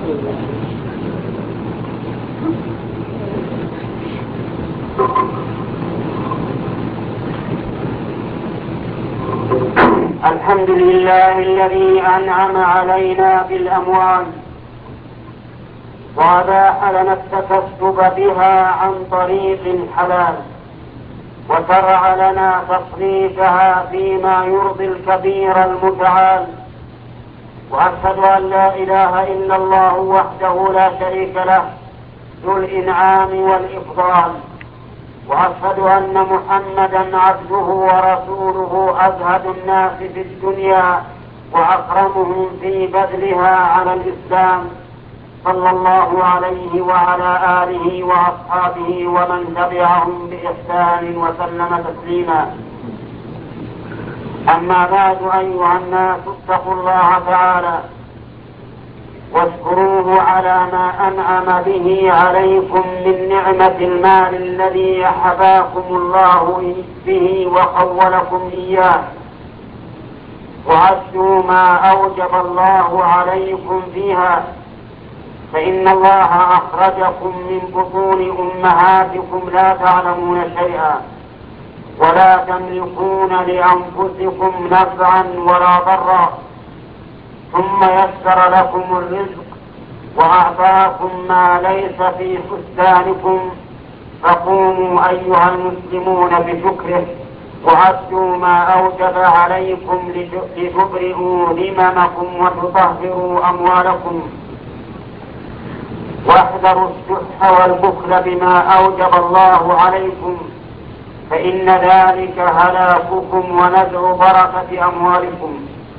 الحمد لله الذي أنعم علينا بالأموال وأباح لنا التكسب بها عن طريق حلال، وشرع لنا تصريفها فيما يرضي الكبير المتعال. وأشهد أن لا إله إلا الله وحده لا شريك له ذو الإنعام والإفضال، وأشهد أن محمدا عبده ورسوله أزهد الناس في الدنيا وأكرمهم في بذلها على الإسلام، صلى الله عليه وعلى آله وأصحابه ومن تبعهم بإحسان وسلم تسليما. أما بعد، أيها الناس، اتقوا الله تعالى واشكروه على ما أنعم به عليكم من نعمة المال الذي حفاكم الله به وخولكم إياه، وعدوا ما أوجب الله عليكم فيها، فإن الله أخرجكم من بطون أمهاتكم لا تعلمون شيئا ولا تملكون لأنفسكم نفعا ولا ضرا، ثم يسر لكم الرزق وأعطاكم ما ليس في حسبانكم، فقوموا أيها المسلمون بشكره وأدوا ما أوجب عليكم لتبرئوا ذممكم وتطهروا أموالكم، واحذروا الشح والبخل بما أوجب الله عليكم، فإن ذلك هلاككم ونزع بركة أموالكم.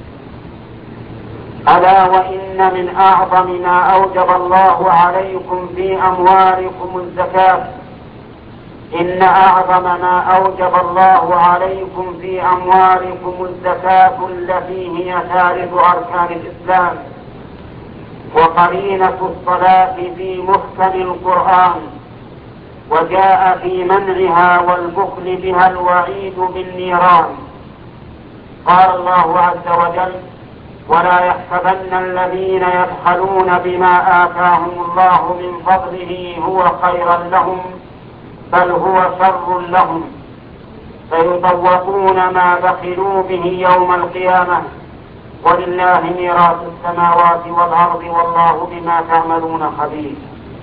ألا وإن من أعظم ما أوجب الله عليكم في أموالكم الزكاة. إن أعظم ما أوجب الله عليكم في أموالكم الزكاة التي هي ثالث أركان الإسلام وقرينة الصلاة في محكم القرآن، وجاء في منعها والبخل بها الوعيد بالنيران. قال الله عز وجل: ولا يحسبن الذين يبخلون بما آتاهم الله من فضله هو خيرا لهم بل هو شر لهم، فيطوقون ما بخلوا به يوم القيامة، ولله ميراث السماوات والأرض والله بما تعملون خبير.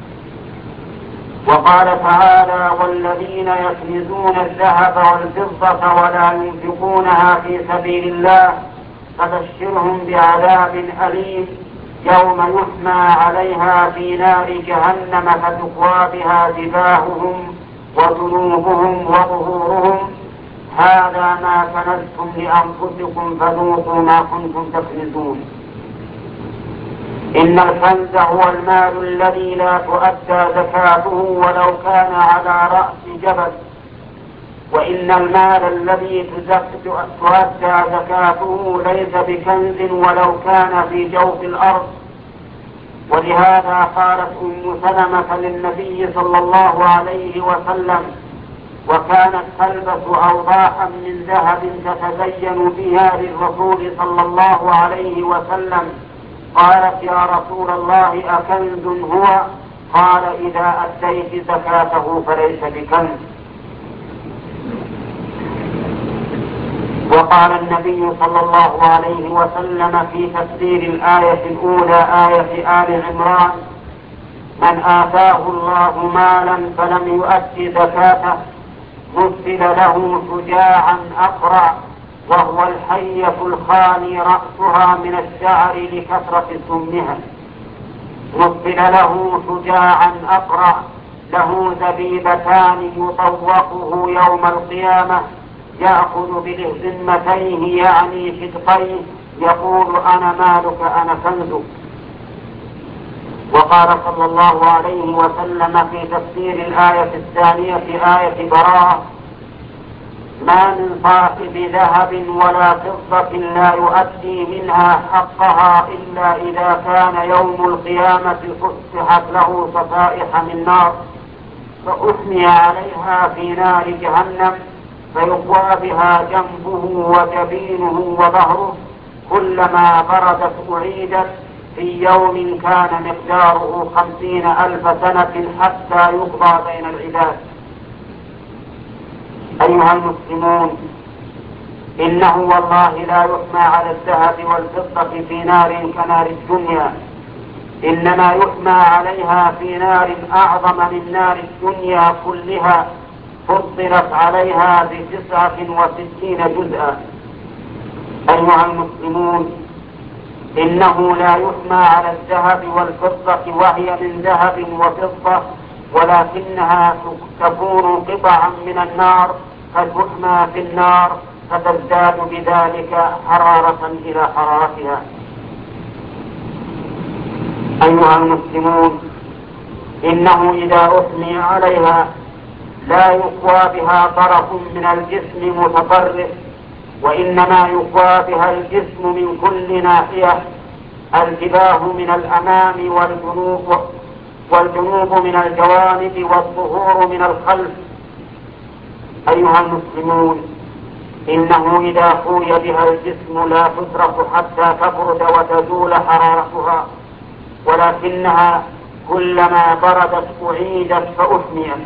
وقال تعالى: والذين يكنزون الذهب والفضة ولا ينفقونها في سبيل الله فبشرهم بعذاب أليم يوم يحمى عليها في نار جهنم فتقوى بها جباههم وجنوبهم وظهورهم، هذا ما كنزتم لأنفسكم فذوقوا ما كنتم تكنزون. إن الكنز هو المال الذي لا تؤدى زكاته ولو كان على رأس جبل، وإن المال الذي تؤدى زكاته ليس بكنز ولو كان في جوف الأرض. ولهذا قالت أم سلمة للنبي صلى الله عليه وسلم، وكانت تلبس أوضاحا من ذهب تتزين بها للرسول صلى الله عليه وسلم، قالت: يا رسول الله أكنز هو؟ قال: إذا أديت زكاته فليس بكنز. وقال النبي صلى الله عليه وسلم في تفسير الآية الأولى آية آل عمران: من آتاه الله مالا فلم يؤد زكاته مثل له شجاعا أقرع وهو الحية الخالي رأسها من الشعر لكثرة سمها، مثل له شجاعا أقرع له زبيبتان يطوقه يوم القيامة يأخذ بلهزمتيه يعني شدقيه يقول: أنا مالك أنا كنزك. وقال صلى الله عليه وسلم في تفسير الآية الثانية آية براءة: ما من صاحب ذهب ولا فضة لا يؤدي منها حقها إلا إذا كان يوم القيامة فتحت له صفائح من نار فأحمي عليها في نار جهنم فيقوى بها جنبه وجبينه وظهره، كلما بردت أعيدت في يوم كان مقداره 50,000 سنة حتى يقضى بين العباد. أيها المسلمون، إنه والله لا يحمى على الذهب والفضة في نار كنار الدنيا، إنما يحمى عليها في نار أعظم من نار الدنيا كلها، فضلت عليها ب69 جزءا. أيها المسلمون، إنه لا يحمى على الذهب والفضة وهي من ذهب وفضة، ولكنها تكون قطعا من النار فتحمى في النار فتزداد بذلك حرارة إلى حرارتها. أيها المسلمون، إنه إذا أحمي عليها لا يقوى بها طرف من الجسم متطرف، وإنما يقوى بها الجسم من كل ناحية، الجباه من الأمام والجنوب من الجوانب والظهور من الخلف. أيها المسلمون، إنه إذا قوي بها الجسم لا تترك حتى تبرد وتزول حرارتها، ولكنها كلما بردت أعيدت فأحميت.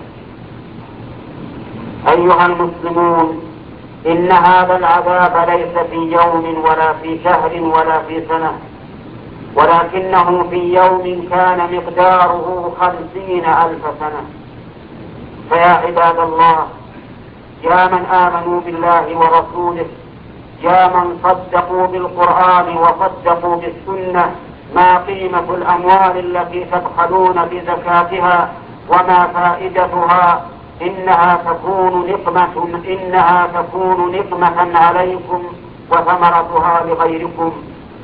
أيها المسلمون، إن هذا العذاب ليس في يوم ولا في شهر ولا في سنة، ولكنه في يوم كان مقداره 50,000 سنة. فيا عباد الله، يا من آمنوا بالله ورسوله، يا من صدقوا بالقرآن وصدقوا بالسنة، ما قيمة الأموال التي تبخلون بزكاتها وما فائدتها؟ إنها تكون نقمة عليكم وثمرتها لغيركم.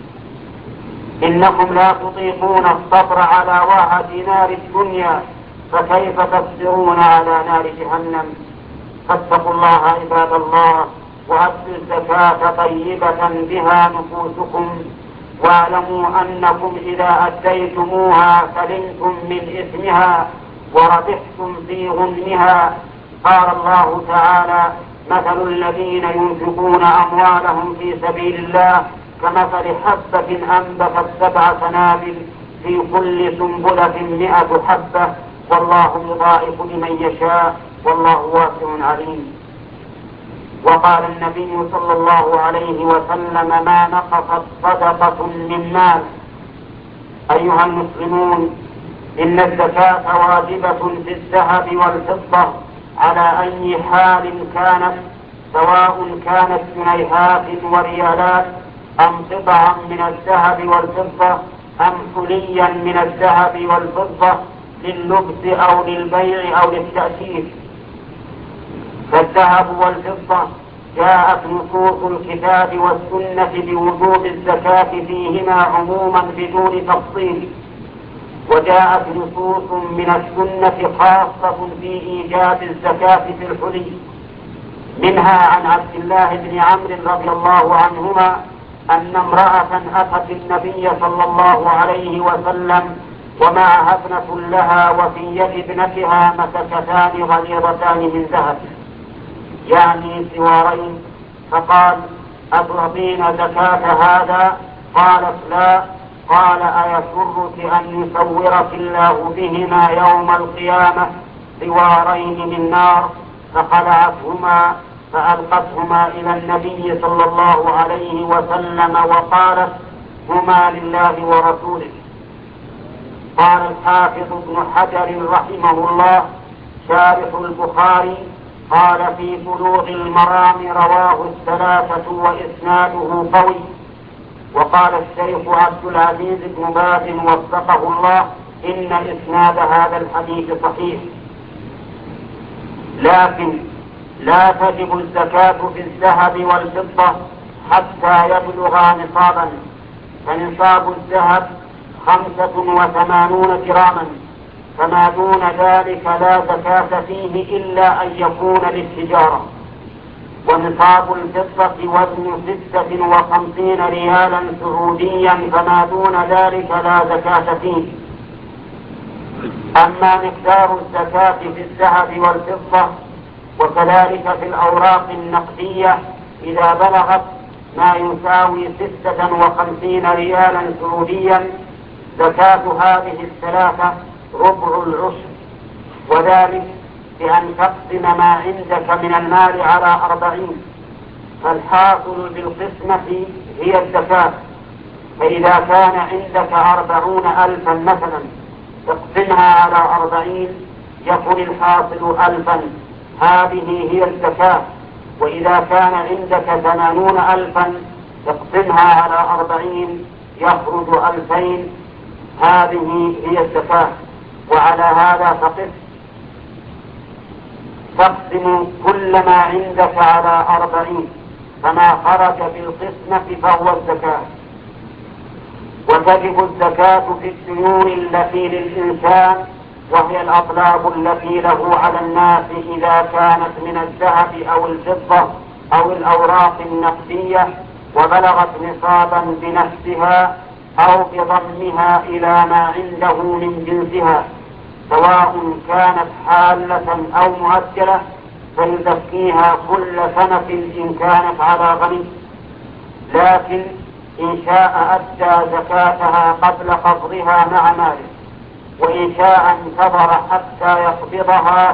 إنكم لا تطيقون الصبر على وعد نار الدنيا، فكيف تصبرون على نار جهنم؟ فاتقوا الله عباد الله، وأدوا الزكاة طيبة بها نفوسكم، واعلموا أنكم إذا أديتموها سلمتم من إثمها وربحتم في غنمها. قال الله تعالى: مثل الذين ينفقون أموالهم في سبيل الله كمثل حبة أنبتت 7 سنابل في كل سنبلة 100 حبة، والله يضاعف لمن يشاء، والله واسع عليم. وقال النبي صلى الله عليه وسلم: ما نقصت صدقة من مال. أيها المسلمون، إن الزكاة واجبة في الذهب والفضة على أي حال كانت، سواء كانت جنيهات وريالات، أم قطعا من الذهب والفضة، أم حليا من الذهب والفضة لللبس أو للبيع أو للتأثير. فالذهب والفضة جاءت نصوص الكتاب والسنة بوجوب الزكاة فيهما عموما بدون تفصيل، وجاءت نصوص من السنة خاصة في إيجاب الزكاة في الحلي. منها عن عبد الله بن عمرو رضي الله عنهما أن امرأة أتت النبي صلى الله عليه وسلم ومعها ابنة لها، وفي يد ابنتها مسكتان غليظتان من ذهب، يعني سوارين، فقال: أتعطين زكاة هذا؟ قالت: لا. قال: أيسرك أن يصورك الله بهما يوم القيامة سوارين من نار؟ فخلعتهما فألقتهما إلى النبي صلى الله عليه وسلم وقالت: هما لله ورسوله. قال الحافظ ابن حجر رحمه الله شارح البخاري، قال: في بلوغ المرام رواه 3 وإسناده قوي. وقال الشيخ عبد العزيز بن باز وفقه الله: إن إسناد هذا الحديث صحيح. لكن لا تجب الزكاة في الذهب والفضة حتى يبلغا نصابا، فنصاب الذهب 85 جراما، فما دون ذلك لا زكاة فيه إلا أن يكون للتجارة. ونصاب الفضة وزن 56 ريالا سعوديا، فما دون ذلك لا زكاة فيه. أما مقدار الزكاة في الذهب والفضة وكذلك في الأوراق النقدية إذا بلغت ما يساوي 56 ريالا سعوديا، زكاة هذه الثلاثة ربع العشر، وذلك بأن تقسم ما عندك من المال على 40، فالحاصل بالقسمة هي الزكاة. فإذا كان عندك 40,000 مثلا تقسمها على 40 يكون الحاصل 1000، هذه هي الزكاة. وإذا كان عندك 80,000 تقسمها على 40 يخرج 2000، هذه هي الزكاة. وعلى هذا فقس، تقسم كل ما عندك على 40، فما خرج بالقسمة فهو الزكاة. وتجب الزكاة في الديون التي للإنسان، وهي الأطلاب التي له على الناس إذا كانت من الذهب أو الفضة أو الأوراق النقدية، وبلغت نصابا بنفسها أو بضمها إلى ما عنده من جنسها، سواء كانت حالة أو مؤجلة، فيزكيها كل سنة إن كانت على غني. لكن إن شاء أدى زكاتها قبل قبضها مع ماله، وإن شاء انتظر حتى يقبضها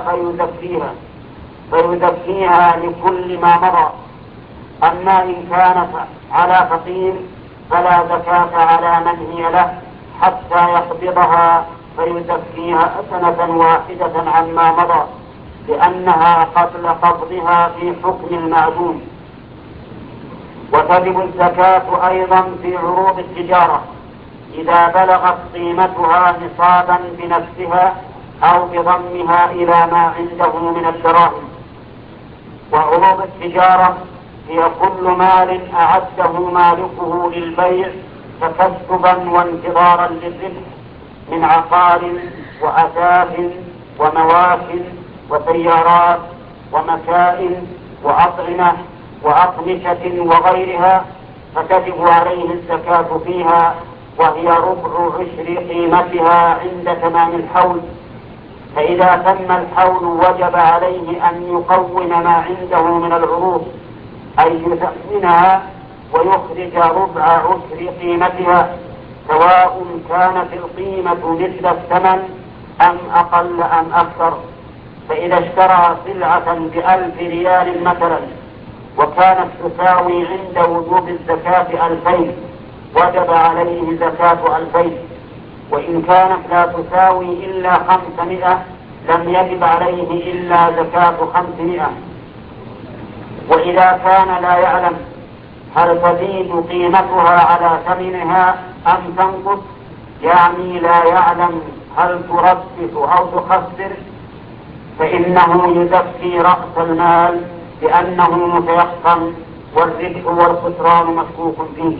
فيزكيها لكل ما مضى. أما إن كانت على فقير فلا زكاة على من هي له حتى يقبضها، فيزكيها سنة واحدة عما مضى، لأنها قبل قبضها في حكم المعدوم. وتجب الزكاة أيضا في عروض التجارة إذا بلغت قيمتها نصابا بنفسها أو بضمها إلى ما عنده من الدراهم. وعروض التجارة هي كل مال أعده مالكه للبيع تكسبا وانتظارا للربح، من عقار وأثاث ومواش وسيارات ومكائن وأطعمة وأقمشة وغيرها، فتجب عليه الزكاة فيها، وهي ربع عشر قيمتها عند تمام الحول. فإذا تم الحول وجب عليه أن يقوم ما عنده من العروض، أي يثمنها ويخرج ربع عشر قيمتها، سواء كانت القيمة مثل الثمن أم أقل أم أكثر. فإذا اشترى سلعة ب1000 ريال مثلا وكانت تساوي عند وجوب الزكاة 2000، وجب عليه زكاة 2000. وإن كانت لا تساوي إلا 500 لم يجب عليه إلا زكاة 500. وإذا كان لا يعلم هل تزيد قيمتها على ثمنها أم تنقص، يعني لا يعلم هل تربح أو تخسر، فإنه يزكي رأس المال لأنه متيقن، والربح والخسران مشكوك فيه.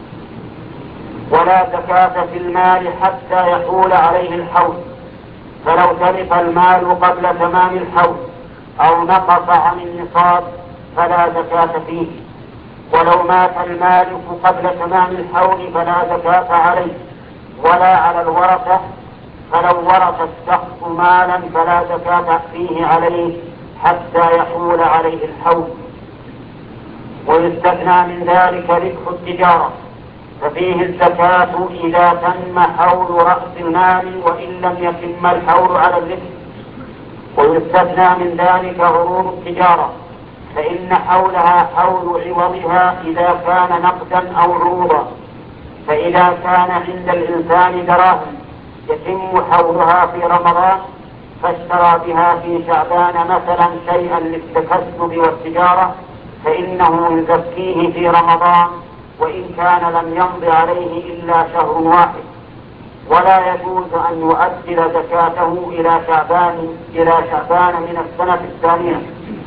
ولا زكاة في المال حتى يحول عليه الحول، فلو تلف المال قبل تمام الحول أو نقص عن النصاب فلا زكاة فيه. ولو مات المالك قبل تمام الحول فلا زكاة عليه ولا على الورثة، فلو ورث الشخص مالا فلا زكاة فيه عليه حتى يحول عليه الحول. ويستثنى من ذلك ربح التجارة، ففيه الزكاة إذا تم حول رأس المال وإن لم يتم الحول على الربح. ويستثنى من ذلك عروض التجارة، فإن حولها حول عوضها إذا كان نقدا أو عروضا. فإذا كان عند الإنسان دراهم يتم حولها في رمضان، فاشترى بها في شعبان مثلا شيئا للتكسب والتجارة، فإنه يزكيه في رمضان وإن كان لم يمض عليه إلا شهر واحد. ولا يجوز أن يؤجل زكاته إلى شعبان من السنة الثانية.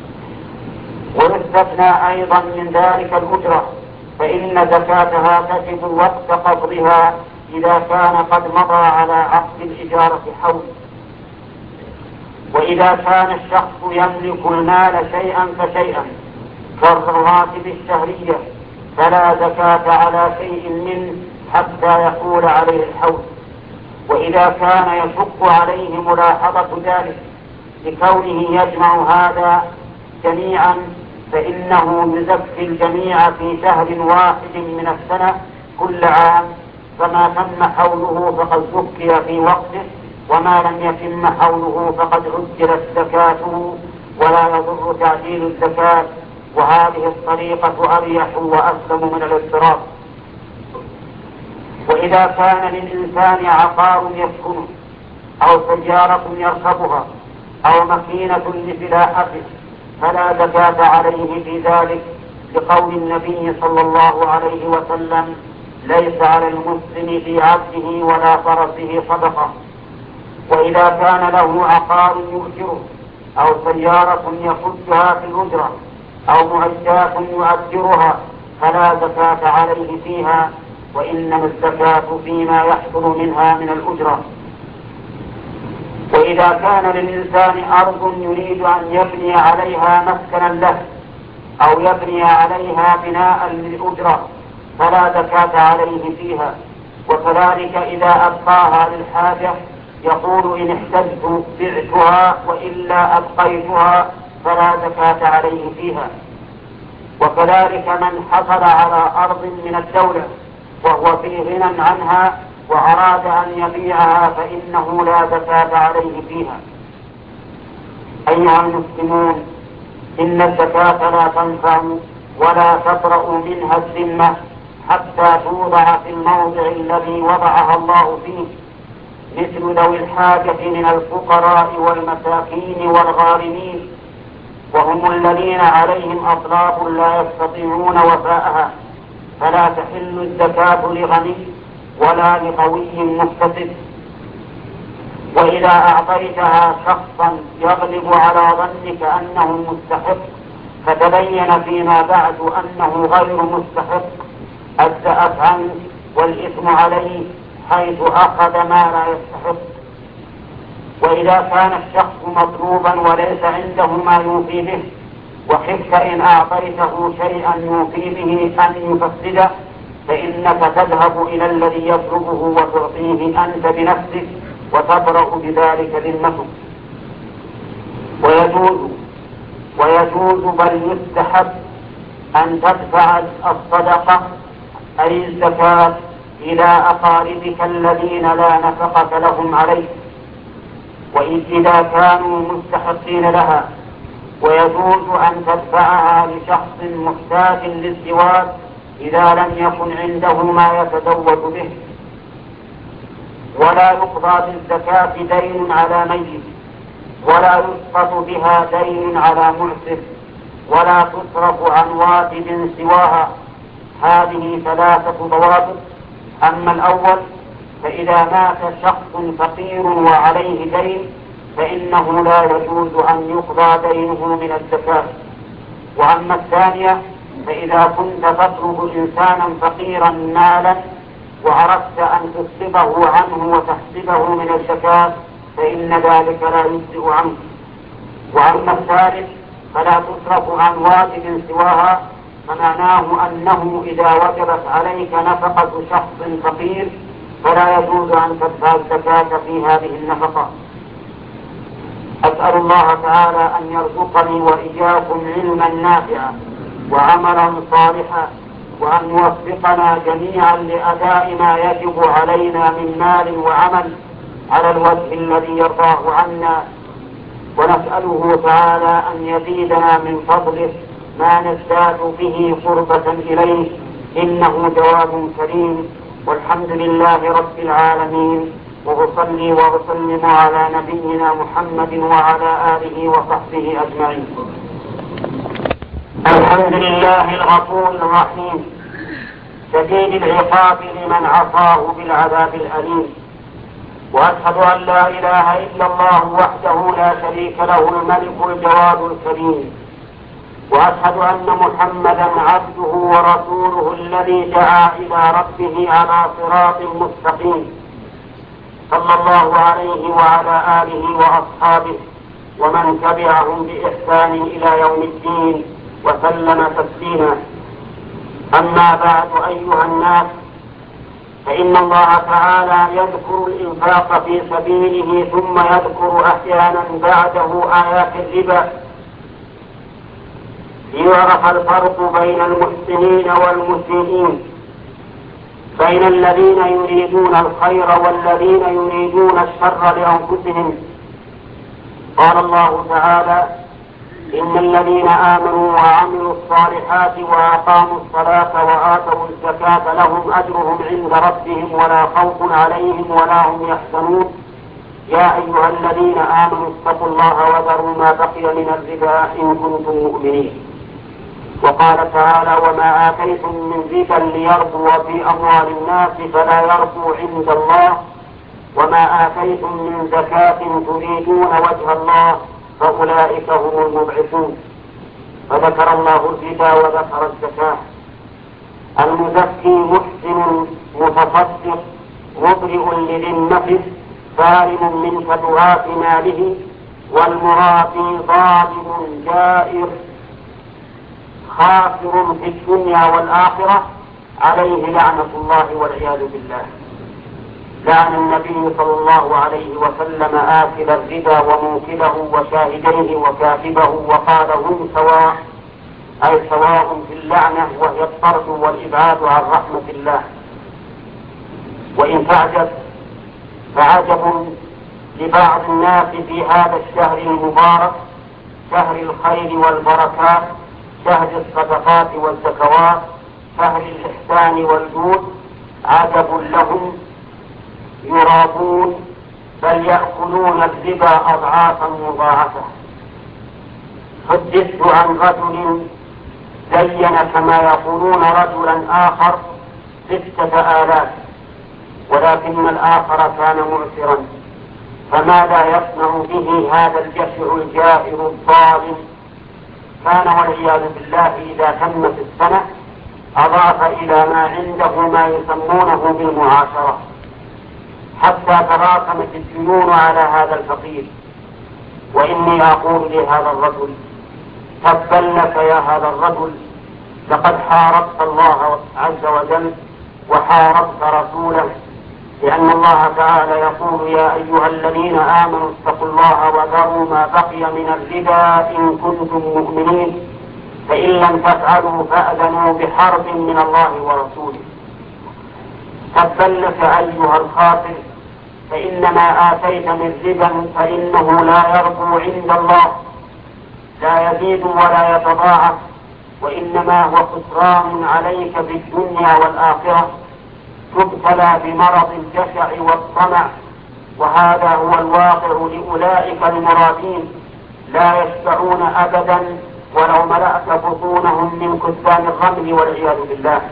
ويستثنى أيضا من ذلك الأجرة، فإن زكاتها تجب وقت قبضها إذا كان قد مضى على عقد الإجارة حول. وإذا كان الشخص يملك المال شيئا فشيئا كالرواتب الشهرية فلا زكاة على شيء منه حتى يحول عليه الحول. وإذا كان يشق عليه ملاحظة ذلك لكونه يجمع هذا جميعا، فإنه يزكي الجميع في شهر واحد من السنة كل عام، فما تم حوله فقد زكي في وقته، وما لم يتم حوله فقد عجلت زكاته، ولا يضر تعجيل الزكاة، وهذه الطريقة أريح وأسلم من الاضطراب. وإذا كان للإنسان عقار يسكنه أو سيارة يركبها أو مكينة لفلاحته فلا زكاة عليه في ذلك، لقول النبي صلى الله عليه وسلم: ليس على المسلم في عبده ولا فرسه صدقة. وإذا كان له عقار يؤجره أو سيارة يخدها في الأجرة أو معدات يؤجرها فلا زكاة عليه فيها، وإنما الزكاة فيما يحصل منها من الأجرة. وإذا كان للإنسان أرض يريد أن يبني عليها مسكنا له أو يبني عليها بناء للأجرة فلا زكاة عليه فيها. وكذلك إذا أبقاها للحاجة يقول: إن احتجت بعتها وإلا أبقيتها فلا زكاة عليه فيها. وكذلك من حصل على أرض من الدولة وهو في غنى عنها وأراد أن يبيعها فإنه لا زكاة عليه فيها. أيها المسلمون، إن الزكاة لا تنفع ولا تطرأ منها الذمة حتى توضع في الموضع الذي وضعها الله فيه، مثل ذوي الحاجة من الفقراء والمساكين والغارمين، وهم الذين عليهم أطلاق لا يستطيعون وفاءها، فلا تحل الزكاة لغني ولا لقوي مقتصد. وإذا أعطيتها شخصا يغلب على ظنك أنه مستحق فتبين فيما بعد أنه غير مستحق أجزأت عنك والإثم عليه حيث أخذ ما لا يستحق. وإذا كان الشخص مطلوبا وليس عنده ما يوفي به وخفت إن أعطيته شيئا يوفي به أن يفسده فإنك تذهب إلى الذي يطلبه وتعطيه أنت بنفسك وتبرأ بذلك ذمتك. ويجوز بل يستحب أن تدفع الصدقة أي الزكاة إلى أقاربك الذين لا نفقة لهم عليك وإذا كانوا مستحقين لها، ويجوز أن تدفعها لشخص محتاج للزواج إذا لم يكن عنده ما يتزوج به. ولا يقضى بالزكاة دين على ميت، ولا يسقط بها دين على معسر، ولا تصرف عن واجب سواها. هذه ثلاثة ضوابط. أما الأول فإذا مات شخص فقير وعليه دين فإنه لا يجوز أن يقضى دينه من الزكاة. وأما الثانية فإذا كنت تطلب إنسانا فقيرا مالا وأردت أن تصرفه عنه وتحسبه من الزكاة فإن ذلك لا يجزئ عنه. وأما الثالث فلا تصرف عن واجب سواها، فمعناه أنه إذا وجبت عليك نفقة شخص فقير فلا يجوز أن تدفع الزكاة في هذه النفقة. أسأل الله تعالى أن يرزقني وإياكم علما نافعا وعملا صالحا، وأن يوفقنا جميعا لأداء ما يجب علينا من مال وعمل على الوجه الذي يرضاه عنا، ونسأله تعالى أن يزيدنا من فضله ما نزداد به قربة إليه، إنه جواد كريم. والحمد لله رب العالمين، وأصلي وأسلم على نبينا محمد وعلى آله وصحبه أجمعين. الحمد لله الغفور الرحيم شديد العقاب لمن عصاه بالعذاب الأليم، وأشهد أن لا إله إلا الله وحده لا شريك له الملك الجواد الكريم، وأشهد أن محمدا عبده ورسوله الذي دعا إلى ربه على صراط مستقيم، صلى الله عليه وعلى آله وأصحابه ومن تبعهم بإحسان إلى يوم الدين وسلم تسليما. أما بعد أيها الناس، فإن الله تعالى يذكر الإنفاق في سبيله ثم يذكر أحيانا بعده آيات الربا ليعرف الفرق بين المحسنين والمسيئين. بين الذين يريدون الخير والذين يريدون الشر لأنفسهم. قال الله تعالى: إن الذين آمنوا وعملوا الصالحات وأقاموا الصلاة وآتوا الزكاة لهم أجرهم عند ربهم ولا خوف عليهم ولا هم يحزنون. يا أيها الذين آمنوا اتقوا الله وذروا ما بقي من الربا إن كنتم مؤمنين. وقال تعالى: وما آتيتم من ربا ليربو في أموال الناس فلا يربو عند الله وما آتيتم من زكاة تريدون وجه الله فأولئك هم المضعفون. فذكر الله الربا وذكر الزكاة. المزكي محسن متصدق مبرئ لذي النفس سالم من فتوات ماله، والمرابي ظالم جائر خاسر في الدنيا والآخرة عليه لعنة الله والعياذ بالله. لعن النبي صلى الله عليه وسلم آكل الربا وموكله وشاهديه وكاتبه وقال: هم سواء، أي سواء في اللعنة وهي الطرد والإبعاد عن رحمة الله. وإن تعجب فعجب لبعض الناس في هذا الشهر المبارك، شهر الخير والبركات، شهر الصدقات والزكوات، شهر الإحسان والجود، عجب لهم يرابون بل يأكلون الربا أضعافا مضاعفة. حدثت عن رجل زين كما يقولون رجلا آخر 6,000، ولكن الآخر كان معسرا، فماذا يصنع به هذا الجشع الجائر الظالم؟ كان والعياذ بالله إذا تمت السنة أضاف إلى ما عنده ما يسمونه بالمعاشرة، حتى تراكمت الديون على هذا الفقير. وإني أقول لهذا الرجل: تبا لك يا هذا الرجل، لقد حاربت الله عز وجل وحاربت رسوله، لأن الله تعالى يقول: يا أيها الذين آمنوا اتقوا الله وذروا ما بقي من الربا إن كنتم مؤمنين، فإن لم تفعلوا فأذنوا بحرب من الله ورسوله. تبا لك أيها الخاسر، فإنما آتيت من ربا فإنه لا يربو عند الله، لا يزيد ولا يتضاعف، وإنما هو خسران عليك في الدنيا والآخرة. تبتلى بمرض الجشع والطمع، وهذا هو الواقع لأولئك المرادين، لا يشبعون أبدا ولو ملأت بطونهم من كثبان الرمل والعياذ بالله.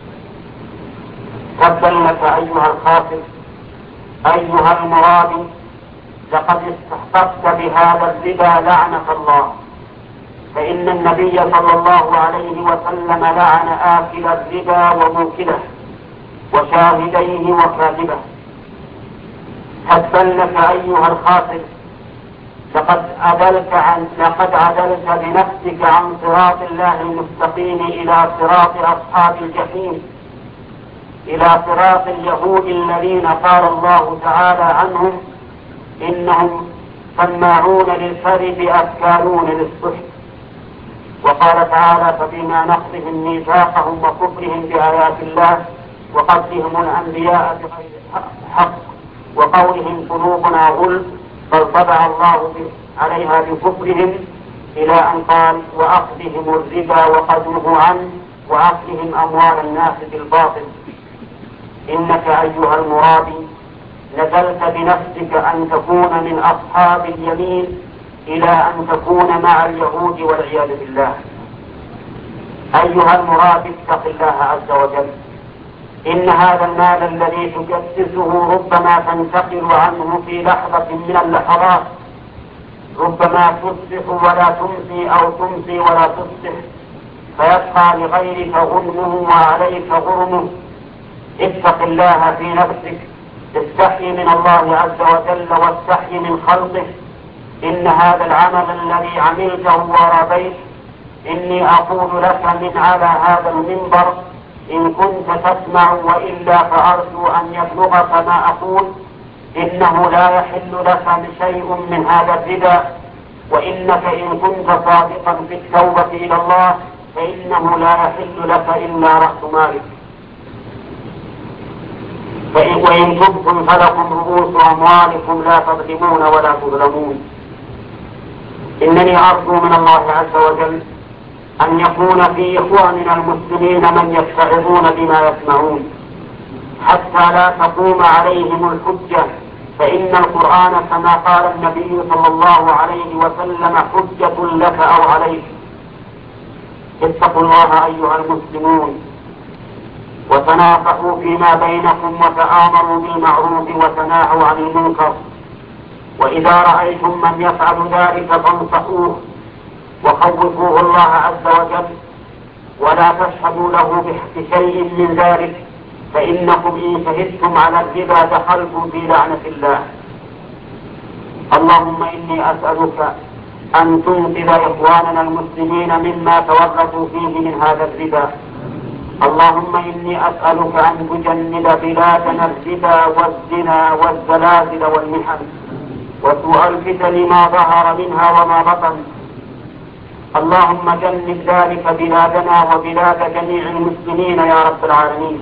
تبا لك أيها الخاسر، أيها المرابي، لقد استحققت بهذا الربا لعنة الله، فإن النبي صلى الله عليه وسلم لعن آكل الربا وموكله وشاهديه وكاتبه. تبا لك أيها الخاسر، لقد عدلت بنفسك عن صراط الله المستقيم إلى صراط أصحاب الجحيم، إلى صراط اليهود الذين قال الله تعالى عنهم: إنهم سماعون للكذب أكالون للسحت. وقال تعالى: فبما نقضهم ميثاقهم وكفرهم بآيات الله وقتلهم الأنبياء بغير حق وقولهم قلوبنا غلف بل طبع الله عليها بكفرهم، إلى أن قال: وأخذهم الربا وقد نهوا عنه وأخذهم أموال الناس بالباطل. إنك أيها المرابي نزلت بنفسك أن تكون من أصحاب اليمين إلى أن تكون مع اليهود والعياذ بالله. أيها المرابي اتق الله عز وجل، إن هذا المال الذي تجسسه ربما تنتقل عنه في لحظة من اللحظات، ربما تصبح ولا تمسي أو تمسي ولا تصبح، فيبقى لغيرك غنمه وعليك غرمه. اتق الله في نفسك، استحي من الله عز وجل واستحي من خلقه. إن هذا العمل الذي عملته وربيت، إني أقول لك من على هذا المنبر إن كنت تسمع، وإلا فأرجو أن يبلغك ما أقول: إنه لا يحل لك شيء من هذا الربا، وإنك إن كنت صادقا في التوبة إلى الله فإنه لا يحل لك إلا رأس مالك. وإن تبتم فلكم رؤوس أموالكم لا تظلمون ولا تظلمون. إنني أرجو من الله عز وجل أن يكون في إخواننا المسلمين من يتعظون بما يسمعون حتى لا تقوم عليهم الحجة، فإن القرآن كما قال النبي صلى الله عليه وسلم حجة لك أو عليك. اتقوا الله أيها المسلمون وتناصحوا فيما بينكم وتآمروا بالمعروف وتناهوا عن المنكر، وإذا رأيتم من يفعل ذلك فانصحوه وخوفوه الله عز وجل، ولا تشهدوا له بشيء من ذلك، فإنكم إن شهدتم على الربا دخلتم في لعنة الله. اللهم إني أسألك أن تنقذ إخواننا المسلمين مما تورطوا فيه من هذا الربا. اللهم إني أسألك أن تجنب بلادنا الربا والزنا والزلازل والمحن وسوء الفتن ما ظهر منها وما بطن. اللهم جنب ذلك بلادنا وبلاد جميع المسلمين يا رب العالمين.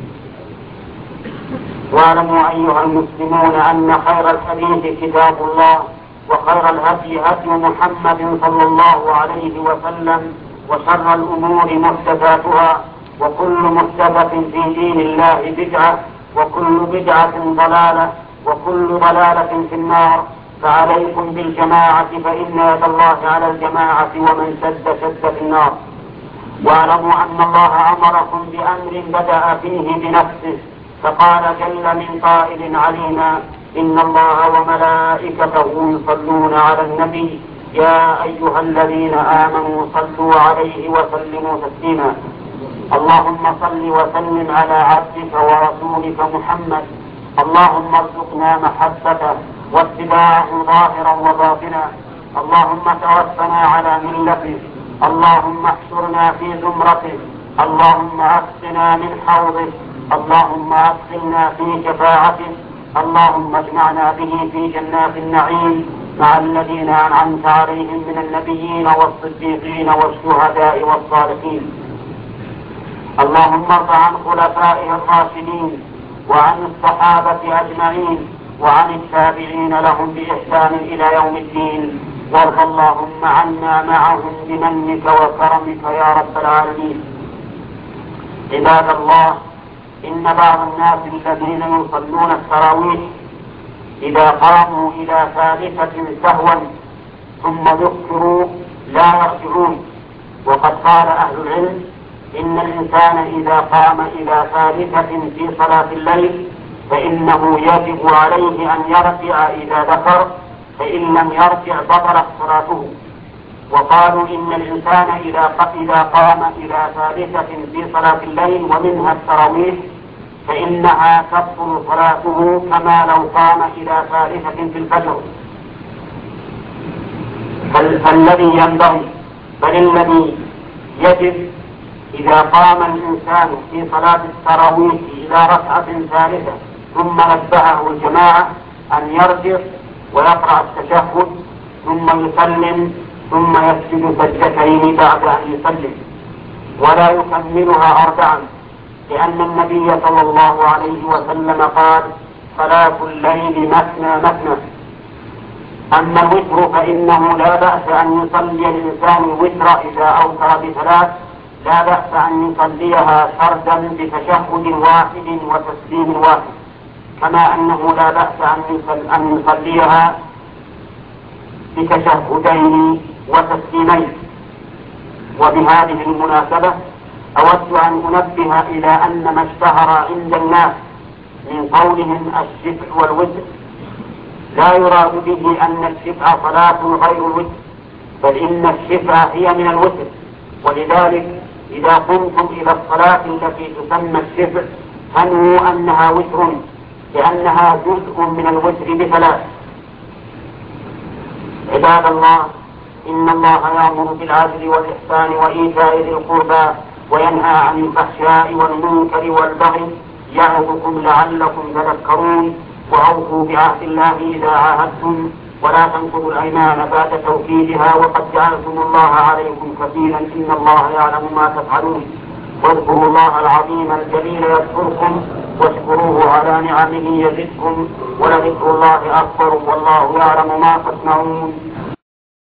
واعلموا أيها المسلمون أن خير الحديث كتاب الله، وخير الهدي هدي محمد صلى الله عليه وسلم، وشر الأمور محدثاتها، وكل محدثة في دين الله بدعة، وكل بدعة ضلالة، وكل ضلالة في النار. فعليكم بالجماعة فإن يد الله على الجماعة، ومن شد في النار. واعلموا أن الله أمركم بأمر بدأ فيه بنفسه، فقال جل من قائل علينا: إن الله وملائكته يصلون على النبي يا أيها الذين آمنوا صلوا عليه وسلموا تسليما. اللهم صل وسلم على عبدك ورسولك محمد. اللهم ارزقنا محبته واتباعه ظاهرا وباطنا. اللهم توفنا على ملته. اللهم احشرنا في زمرته. اللهم اسقنا من حوضه. اللهم ادخلنا في شفاعته. اللهم اجمعنا به في جنات النعيم مع الذين أنعمت عليهم من النبيين والصديقين والشهداء والصالحين. اللهم ارض عن خلفائه الراشدين وعن الصحابة أجمعين وعن التابعين لهم بإحسان إلى يوم الدين، وارض اللهم عنا معهم بمنك وكرمك يا رب العالمين. عباد الله، إن بعض الناس الذين يصلون التراويح إذا قاموا إلى ثالثة سهوا ثم ذكروا لا يرجعون، وقد قال أهل العلم: إن الإنسان إذا قام إلى ثالثة في صلاة الليل فإنه يجب عليه أن يرجع إذا ذكر، فإن لم يرجع بطلت صلاته. وقالوا إن الإنسان إذا قام إلى ثالثة في صلاة الليل ومنها التراويح فإنها تبطل صلاته كما لو قام إلى ثالثة في الفجر. فالذي ينبغي بل الذي يجب إذا قام الإنسان في صلاة التراويح إلى ركعة ثالثة ثم نبهه الجماعة أن يرجع ويقرأ التشهد ثم يسلم ثم يسجد سجدتين بعد أن يسلم، ولا يكملها أربعا، لأن النبي صلى الله عليه وسلم قال: صلاة الليل مثنى مثنى. أما الوتر فإنه لا بأس أن يصلي الإنسان الوتر إذا أوتر بثلاث، لا بأس أن يصليها فردا بتشهد واحد وتسليم واحد، كما أنه لا بأس أن يصليها بتشهدين وتسليمين. وبهذه المناسبة أود أن أنبه إلى أن ما اشتهر عند الناس من قولهم الشفع والوتر لا يراد به أن الشفع صلاة غير الوتر، بل إن الشفع هي من الوتر. ولذلك إذا قمتم إلى الصلاة التي تسمى الشفع فانووا أنها وتر، لأنها جزء من الوتر بثلاث. عباد الله، إن الله يأمر بالعدل والإحسان وإيتاء ذي القربى وينهى عن الفحشاء والمنكر والبغي يعظكم لعلكم تذكرون. وأوفوا بعهد الله إذا عاهدتم ولا تنقضوا الأيمان بعد توكيدها وقد جعلتم الله عليكم كفيلا إن الله يعلم ما تفعلون. واذكروا الله العظيم الجليل يذكركم واشكروه على نعمه يزدكم ولذكر الله أكبر والله يعلم ما تصنعون.